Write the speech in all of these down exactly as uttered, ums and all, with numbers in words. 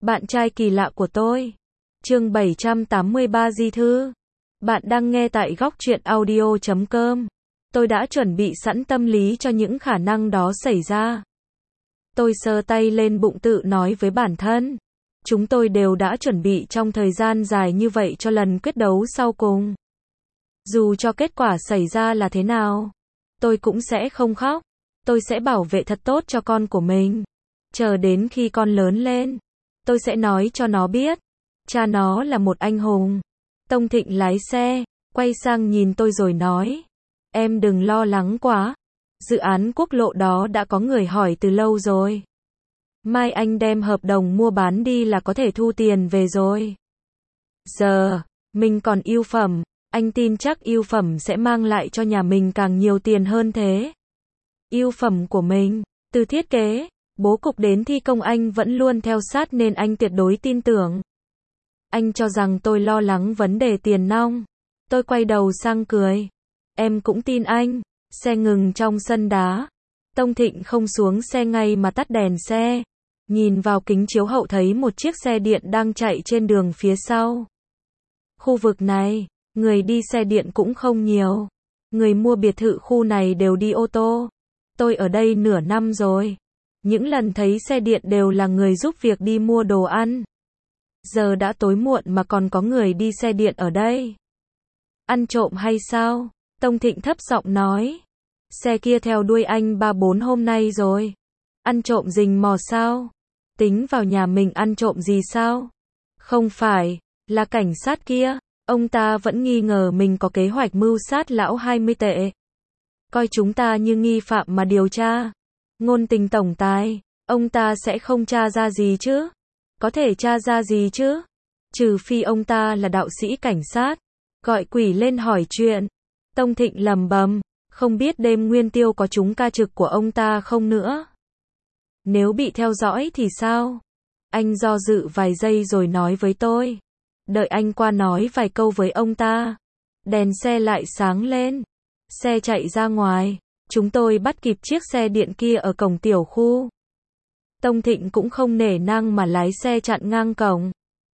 Bạn trai kỳ lạ của tôi. Chương bảy trăm tám mươi ba Di Thư. Bạn đang nghe tại góc truyện audio chấm com. Tôi đã chuẩn bị sẵn tâm lý cho những khả năng đó xảy ra. Tôi sờ tay lên bụng tự nói với bản thân. Chúng tôi đều đã chuẩn bị trong thời gian dài như vậy cho lần quyết đấu sau cùng. Dù cho kết quả xảy ra là thế nào, tôi cũng sẽ không khóc. Tôi sẽ bảo vệ thật tốt cho con của mình. Chờ đến khi con lớn lên, tôi sẽ nói cho nó biết, cha nó là một anh hùng. Tông Thịnh lái xe, quay sang nhìn tôi rồi nói, em đừng lo lắng quá. Dự án quốc lộ đó đã có người hỏi từ lâu rồi. Mai anh đem hợp đồng mua bán đi là có thể thu tiền về rồi. Giờ, mình còn ưu phẩm, anh tin chắc ưu phẩm sẽ mang lại cho nhà mình càng nhiều tiền hơn thế. Ưu phẩm của mình, từ thiết kế, bố cục đến thi công anh vẫn luôn theo sát nên anh tuyệt đối tin tưởng. Anh cho rằng tôi lo lắng vấn đề tiền nong. Tôi quay đầu sang cười. Em cũng tin anh. Xe ngừng trong sân đá. Tông Thịnh không xuống xe ngay mà tắt đèn xe. Nhìn vào kính chiếu hậu thấy một chiếc xe điện đang chạy trên đường phía sau. Khu vực này, người đi xe điện cũng không nhiều. Người mua biệt thự khu này đều đi ô tô. Tôi ở đây nửa năm rồi. Những lần thấy xe điện đều là người giúp việc đi mua đồ ăn. Giờ đã tối muộn mà còn có người đi xe điện ở đây. Ăn trộm hay sao? Tông Thịnh thấp giọng nói. Xe kia theo đuôi anh ba bốn hôm nay rồi. Ăn trộm rình mò sao? Tính vào nhà mình ăn trộm gì sao? Không phải, là cảnh sát kia. Ông ta vẫn nghi ngờ mình có kế hoạch mưu sát lão hai mươi tệ. Coi chúng ta như nghi phạm mà điều tra. Ngôn tình tổng tài, ông ta sẽ không tra ra gì chứ? Có thể tra ra gì chứ? Trừ phi ông ta là đạo sĩ cảnh sát. Gọi quỷ lên hỏi chuyện. Tông Thịnh lầm bầm, không biết đêm nguyên tiêu có trúng ca trực của ông ta không nữa. Nếu bị theo dõi thì sao? Anh do dự vài giây rồi nói với tôi. Đợi anh qua nói vài câu với ông ta. Đèn xe lại sáng lên. Xe chạy ra ngoài. Chúng tôi bắt kịp chiếc xe điện kia ở cổng tiểu khu. Tông Thịnh cũng không nể nang mà lái xe chặn ngang cổng.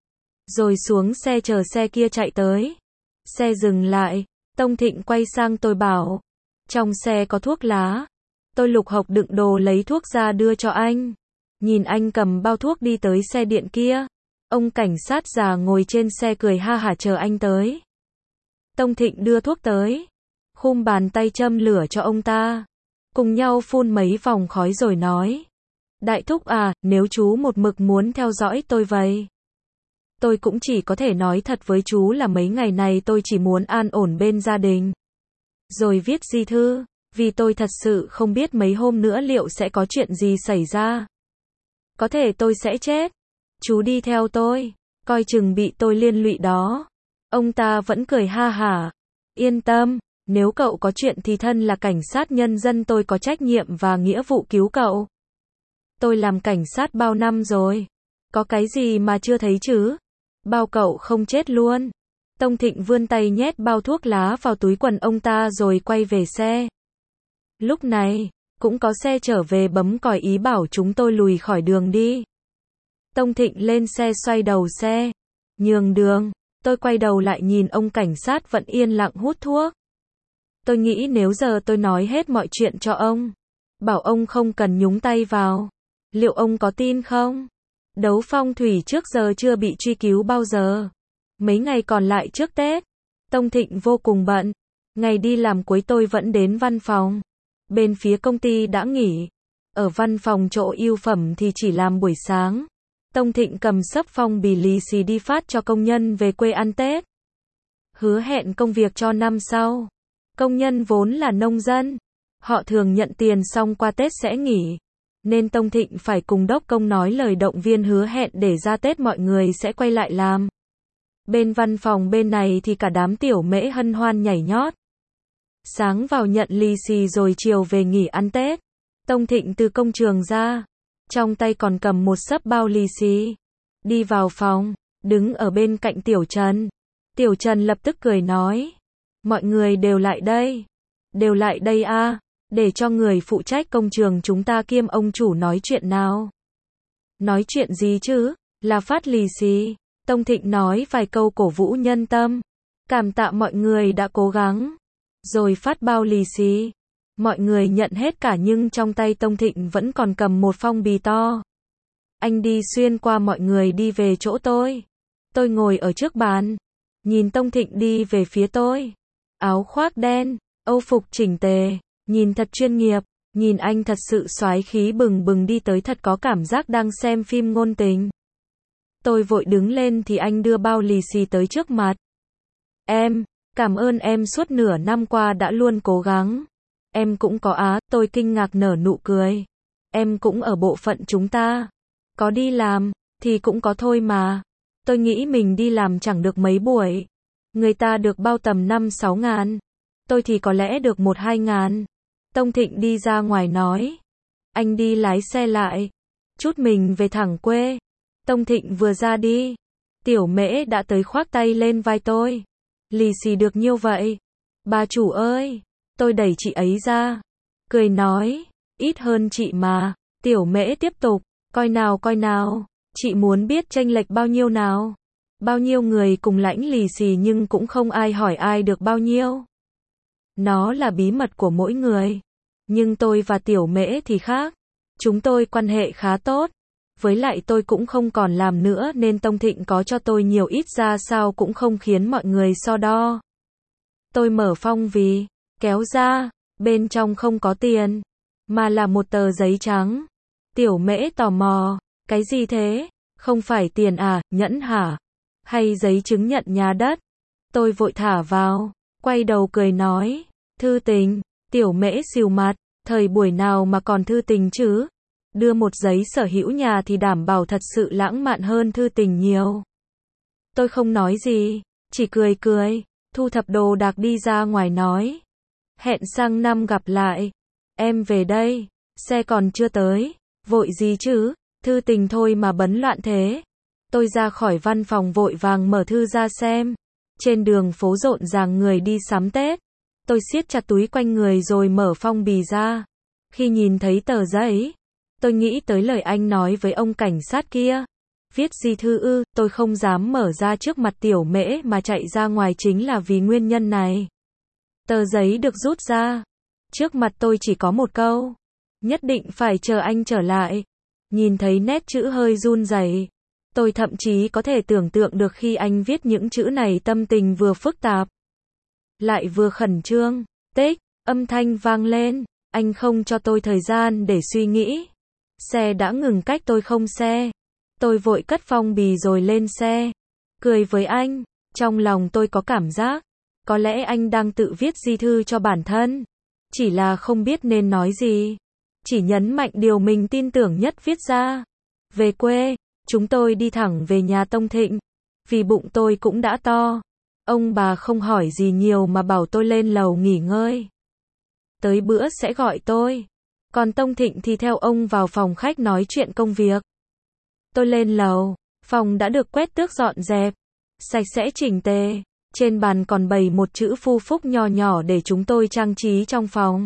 Rồi xuống xe chờ xe kia chạy tới. Xe dừng lại. Tông Thịnh quay sang tôi bảo. Trong xe có thuốc lá. Tôi lục hộc đựng đồ lấy thuốc ra đưa cho anh. Nhìn anh cầm bao thuốc đi tới xe điện kia. Ông cảnh sát già ngồi trên xe cười ha hả chờ anh tới. Tông Thịnh đưa thuốc tới. Khum bàn tay châm lửa cho ông ta. Cùng nhau phun mấy vòng khói rồi nói. Đại thúc à, nếu chú một mực muốn theo dõi tôi vậy. Tôi cũng chỉ có thể nói thật với chú là mấy ngày này tôi chỉ muốn an ổn bên gia đình. Rồi viết di thư, vì tôi thật sự không biết mấy hôm nữa liệu sẽ có chuyện gì xảy ra. Có thể tôi sẽ chết. Chú đi theo tôi, coi chừng bị tôi liên lụy đó. Ông ta vẫn cười ha hả. Yên tâm. Nếu cậu có chuyện thì thân là cảnh sát nhân dân tôi có trách nhiệm và nghĩa vụ cứu cậu. Tôi làm cảnh sát bao năm rồi. Có cái gì mà chưa thấy chứ? Bao cậu không chết luôn. Tông Thịnh vươn tay nhét bao thuốc lá vào túi quần ông ta rồi quay về xe. Lúc này, cũng có xe trở về bấm còi ý bảo chúng tôi lùi khỏi đường đi. Tông Thịnh lên xe xoay đầu xe. Nhường đường. Tôi quay đầu lại nhìn ông cảnh sát vẫn yên lặng hút thuốc. Tôi nghĩ nếu giờ tôi nói hết mọi chuyện cho ông, bảo ông không cần nhúng tay vào, liệu ông có tin không? Đấu phong thủy trước giờ chưa bị truy cứu bao giờ. Mấy ngày còn lại trước Tết, Tông Thịnh vô cùng bận. Ngày đi làm cuối tôi vẫn đến văn phòng. Bên phía công ty đã nghỉ. Ở văn phòng chỗ ưu phẩm thì chỉ làm buổi sáng. Tông Thịnh cầm xấp phong bì lì xì đi phát cho công nhân về quê ăn Tết. Hứa hẹn công việc cho năm sau. Công nhân vốn là nông dân. Họ thường nhận tiền xong qua Tết sẽ nghỉ. Nên Tông Thịnh phải cùng đốc công nói lời động viên hứa hẹn để ra Tết mọi người sẽ quay lại làm. Bên văn phòng bên này thì cả đám tiểu mễ hân hoan nhảy nhót. Sáng vào nhận lì xì rồi chiều về nghỉ ăn Tết. Tông Thịnh từ công trường ra. Trong tay còn cầm một xấp bao lì xì. Đi vào phòng, đứng ở bên cạnh Tiểu Trần. Tiểu Trần lập tức cười nói. Mọi người đều lại đây. Đều lại đây a, để cho người phụ trách công trường chúng ta kiêm ông chủ nói chuyện nào. Nói chuyện gì chứ? là phát lì xì. Tông Thịnh nói vài câu cổ vũ nhân tâm. Cảm tạ mọi người đã cố gắng. Rồi phát bao lì xì. Mọi người nhận hết cả nhưng trong tay Tông Thịnh vẫn còn cầm một phong bì to. Anh đi xuyên qua mọi người đi về chỗ tôi. Tôi ngồi ở trước bàn. Nhìn Tông Thịnh đi về phía tôi. Áo khoác đen, âu phục chỉnh tề, nhìn thật chuyên nghiệp. Nhìn anh thật sự soái khí bừng bừng đi tới thật có cảm giác đang xem phim ngôn tình. Tôi vội đứng lên thì anh đưa bao lì xì tới trước mặt. Em, cảm ơn em suốt nửa năm qua đã luôn cố gắng. Em cũng có á, tôi kinh ngạc nở nụ cười. Em cũng ở bộ phận chúng ta. Có đi làm, thì cũng có thôi mà. Tôi nghĩ mình đi làm chẳng được mấy buổi. Người ta được bao tầm năm sáu ngàn. Tôi thì có lẽ được một hai ngàn. Tông Thịnh đi ra ngoài nói. Anh đi lái xe lại. Chút mình về thẳng quê. Tông Thịnh vừa ra đi. Tiểu Mễ đã tới khoác tay lên vai tôi. Lì xì được nhiêu vậy? Bà chủ ơi. Tôi đẩy chị ấy ra. Cười nói. Ít hơn chị mà. Tiểu Mễ tiếp tục. Coi nào coi nào. Chị muốn biết chênh lệch bao nhiêu nào? Bao nhiêu người cùng lãnh lì xì nhưng cũng không ai hỏi ai được bao nhiêu. Nó là bí mật của mỗi người. Nhưng tôi và Tiểu Mễ thì khác. Chúng tôi quan hệ khá tốt. Với lại tôi cũng không còn làm nữa nên Tông Thịnh có cho tôi nhiều ít ra sao cũng không khiến mọi người so đo. Tôi mở phong bì, kéo ra, bên trong không có tiền, mà là một tờ giấy trắng. Tiểu Mễ tò mò, cái gì thế? Không phải tiền à, nhẫn hả? Hay giấy chứng nhận nhà đất? Tôi vội thả vào, quay đầu cười nói, thư tình. Tiểu Mễ xìu mặt, thời buổi nào mà còn thư tình chứ? Đưa một giấy sở hữu nhà thì đảm bảo thật sự lãng mạn hơn thư tình nhiều. Tôi không nói gì, chỉ cười cười, thu thập đồ đạc đi ra ngoài nói. Hẹn sang năm gặp lại. Em về đây, xe còn chưa tới, vội gì chứ, thư tình thôi mà bấn loạn thế. Tôi ra khỏi văn phòng vội vàng mở thư ra xem. Trên đường phố rộn ràng người đi sắm Tết. Tôi siết chặt túi quanh người rồi mở phong bì ra. Khi nhìn thấy tờ giấy, tôi nghĩ tới lời anh nói với ông cảnh sát kia. Viết di thư ư, tôi không dám mở ra trước mặt Tiểu Mễ mà chạy ra ngoài chính là vì nguyên nhân này. Tờ giấy được rút ra. Trước mặt tôi chỉ có một câu. Nhất định phải chờ anh trở lại. Nhìn thấy nét chữ hơi run rẩy. Tôi thậm chí có thể tưởng tượng được khi anh viết những chữ này tâm tình vừa phức tạp. Lại vừa khẩn trương. Tích, âm thanh vang lên. Anh không cho tôi thời gian để suy nghĩ. Xe đã ngừng cách tôi không xe. Tôi vội cất phong bì rồi lên xe. Cười với anh. Trong lòng tôi có cảm giác. Có lẽ anh đang tự viết di thư cho bản thân. Chỉ là không biết nên nói gì. Chỉ nhấn mạnh điều mình tin tưởng nhất viết ra. Về quê, chúng tôi đi thẳng về nhà Tông Thịnh. Vì bụng tôi cũng đã to. Ông bà không hỏi gì nhiều mà bảo tôi lên lầu nghỉ ngơi. Tới bữa sẽ gọi tôi. Còn Tông Thịnh thì theo ông vào phòng khách nói chuyện công việc. Tôi lên lầu. Phòng đã được quét tước dọn dẹp. Sạch sẽ chỉnh tề. Trên bàn còn bày một chữ phu phúc nhỏ nhỏ để chúng tôi trang trí trong phòng.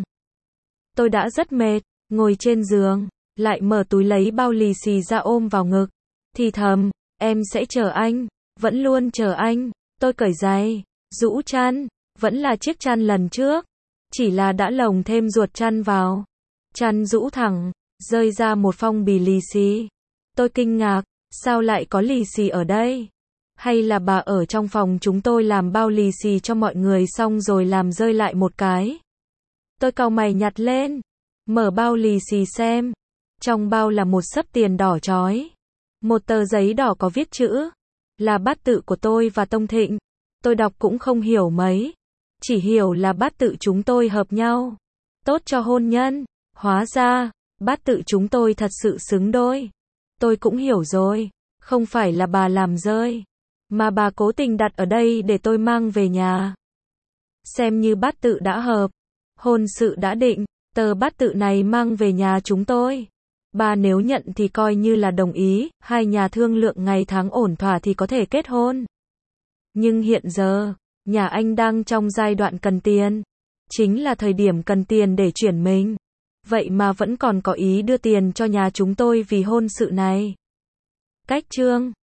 Tôi đã rất mệt. Ngồi trên giường. Lại mở túi lấy bao lì xì ra ôm vào ngực. Thì thầm. Em sẽ chờ anh. Vẫn luôn chờ anh. Tôi cởi giày. Rũ chăn. Vẫn là chiếc chăn lần trước. Chỉ là đã lồng thêm ruột chăn vào. Chăn rũ thẳng. Rơi ra một phong bì lì xì. Tôi kinh ngạc. Sao lại có lì xì ở đây? Hay là bà ở trong phòng chúng tôi làm bao lì xì cho mọi người xong rồi làm rơi lại một cái? Tôi cau mày nhặt lên. Mở bao lì xì xem. Trong bao là một xấp tiền đỏ chói. Một tờ giấy đỏ có viết chữ. Là bát tự của tôi và Tông Thịnh. Tôi đọc cũng không hiểu mấy. Chỉ hiểu là bát tự chúng tôi hợp nhau. Tốt cho hôn nhân. Hóa ra, bát tự chúng tôi thật sự xứng đôi. Tôi cũng hiểu rồi. Không phải là bà làm rơi. Mà bà cố tình đặt ở đây để tôi mang về nhà. Xem như bát tự đã hợp. Hôn sự đã định. Tờ bát tự này mang về nhà chúng tôi. Bà nếu nhận thì coi như là đồng ý. Hai nhà thương lượng ngày tháng ổn thỏa thì có thể kết hôn. Nhưng hiện giờ, nhà anh đang trong giai đoạn cần tiền. Chính là thời điểm cần tiền để chuyển mình. Vậy mà vẫn còn có ý đưa tiền cho nhà chúng tôi vì hôn sự này. Cách chương